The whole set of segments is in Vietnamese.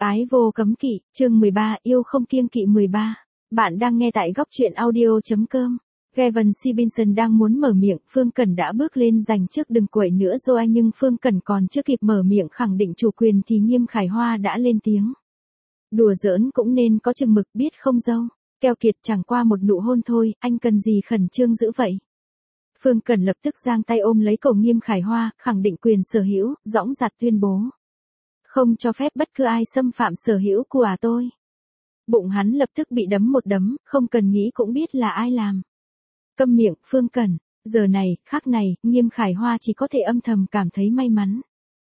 Ái vô cấm kỵ, chương 13, yêu không kiêng kỵ 13. Bạn đang nghe tại góc truyện audio.com. Gavin Stevenson đang muốn mở miệng, Phương Cẩn đã bước lên giành trước đừng quậy nữa rồi, nhưng Phương Cẩn còn chưa kịp mở miệng khẳng định chủ quyền thì Nghiêm Khải Hoa đã lên tiếng. Đùa giỡn cũng nên có chừng mực, biết không dâu. Keo kiệt, chẳng qua một nụ hôn thôi, anh cần gì khẩn trương dữ vậy? Phương Cẩn lập tức giang tay ôm lấy cổ Nghiêm Khải Hoa, khẳng định quyền sở hữu, dõng dạc tuyên bố. Không cho phép bất cứ ai xâm phạm sở hữu của tôi. Bụng hắn lập tức bị đấm một đấm, không cần nghĩ cũng biết là ai làm. Câm miệng, Phương Cẩn. Giờ này, khắc này, Nghiêm Khải Hoa chỉ có thể âm thầm cảm thấy may mắn.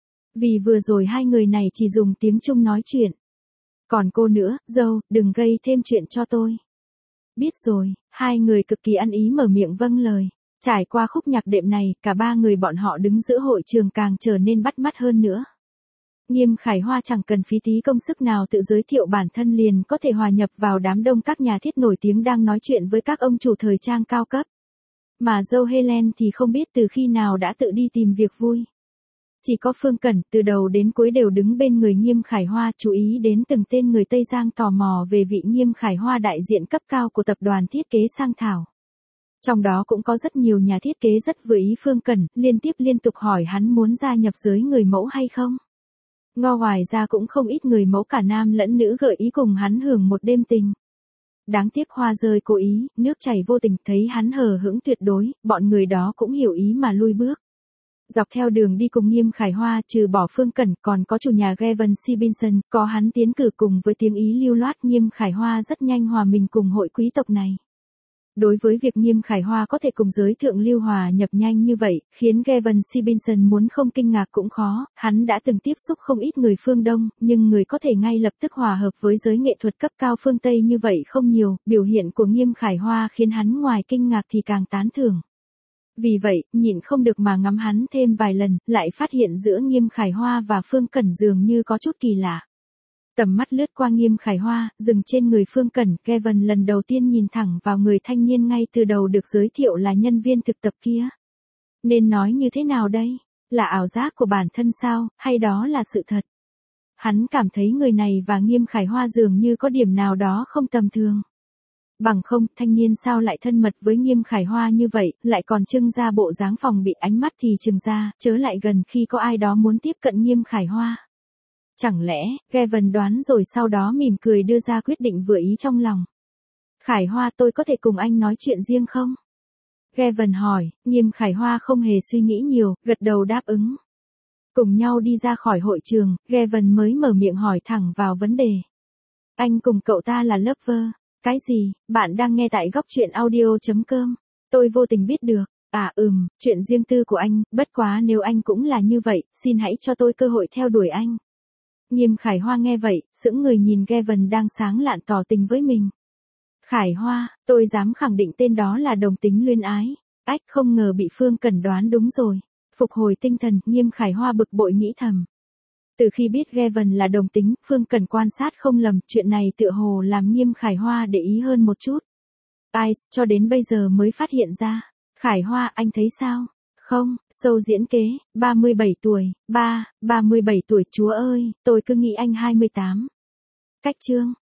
Vì vừa rồi hai người này chỉ dùng tiếng Trung nói chuyện. Còn cô nữa, dâu, đừng gây thêm chuyện cho tôi. Biết rồi, hai người cực kỳ ăn ý mở miệng vâng lời. Trải qua khúc nhạc đệm này, cả ba người bọn họ đứng giữa hội trường càng trở nên bắt mắt hơn nữa. Nghiêm Khải Hoa chẳng cần phí tí công sức nào tự giới thiệu bản thân liền có thể hòa nhập vào đám đông các nhà thiết nổi tiếng đang nói chuyện với các ông chủ thời trang cao cấp. Mà dâu Helen thì không biết từ khi nào đã tự đi tìm việc vui. Chỉ có Phương Cẩn từ đầu đến cuối đều đứng bên người Nghiêm Khải Hoa, chú ý đến từng tên người Tây Giang tò mò về vị Nghiêm Khải Hoa đại diện cấp cao của tập đoàn thiết kế Sang Thảo. Trong đó cũng có rất nhiều nhà thiết kế rất vừa ý Phương Cẩn, liên tục hỏi hắn muốn gia nhập giới người mẫu hay không. Ngoài ra cũng không ít người mẫu cả nam lẫn nữ gợi ý cùng hắn hưởng một đêm tình. Đáng tiếc hoa rơi cố ý, nước chảy vô tình, thấy hắn hờ hững tuyệt đối, bọn người đó cũng hiểu ý mà lui bước. Dọc theo đường đi cùng Nghiêm Khải Hoa trừ bỏ Phương Cẩn còn có chủ nhà Gavin Stevenson, có hắn tiến cử cùng với tiếng ý lưu loát, Nghiêm Khải Hoa rất nhanh hòa mình cùng hội quý tộc này. Đối với việc Nghiêm Khải Hoa có thể cùng giới thượng lưu hòa nhập nhanh như vậy, khiến Gavin Stevenson muốn không kinh ngạc cũng khó, hắn đã từng tiếp xúc không ít người phương Đông, nhưng người có thể ngay lập tức hòa hợp với giới nghệ thuật cấp cao phương Tây như vậy không nhiều, biểu hiện của Nghiêm Khải Hoa khiến hắn ngoài kinh ngạc thì càng tán thưởng. Vì vậy, nhịn không được mà ngắm hắn thêm vài lần, lại phát hiện giữa Nghiêm Khải Hoa và Phương Cẩn dường như có chút kỳ lạ. Tầm mắt lướt qua Nghiêm Khải Hoa, dừng trên người Phương Cẩn, Gavin lần đầu tiên nhìn thẳng vào người thanh niên ngay từ đầu được giới thiệu là nhân viên thực tập kia. Nên nói như thế nào đây? Là ảo giác của bản thân sao, hay đó là sự thật? Hắn cảm thấy người này và Nghiêm Khải Hoa dường như có điểm nào đó không tầm thường. Bằng không, thanh niên sao lại thân mật với Nghiêm Khải Hoa như vậy, lại còn trưng ra bộ dáng phòng bị, ánh mắt thì trừng ra, chớ lại gần khi có ai đó muốn tiếp cận Nghiêm Khải Hoa. Chẳng lẽ, Gavin đoán rồi sau đó mỉm cười đưa ra quyết định vừa ý trong lòng. Khải Hoa, tôi có thể cùng anh nói chuyện riêng không? Gavin hỏi, Nghiêm Khải Hoa không hề suy nghĩ nhiều, gật đầu đáp ứng. Cùng nhau đi ra khỏi hội trường, Gavin mới mở miệng hỏi thẳng vào vấn đề. Anh cùng cậu ta là lover. Cái gì? Bạn đang nghe tại góc truyện audio.com. Tôi vô tình biết được. Chuyện riêng tư của anh, bất quá nếu anh cũng là như vậy, xin hãy cho tôi cơ hội theo đuổi anh. Nghiêm Khải Hoa nghe vậy, sững người nhìn Gavin đang sáng lạn tỏ tình với mình. Khải Hoa, tôi dám khẳng định tên đó là đồng tính luyến ái. Không ngờ bị Phương Cẩn đoán đúng rồi. Phục hồi tinh thần, Nghiêm Khải Hoa bực bội nghĩ thầm. Từ khi biết Gavin là đồng tính, Phương Cẩn quan sát không lầm, chuyện này tựa hồ làm Nghiêm Khải Hoa để ý hơn một chút. Cho đến bây giờ mới phát hiện ra. Khải Hoa, anh thấy sao? Không, show diễn kế, 37 tuổi, 37 tuổi, chúa ơi, tôi cứ nghĩ anh 28. Cách chương,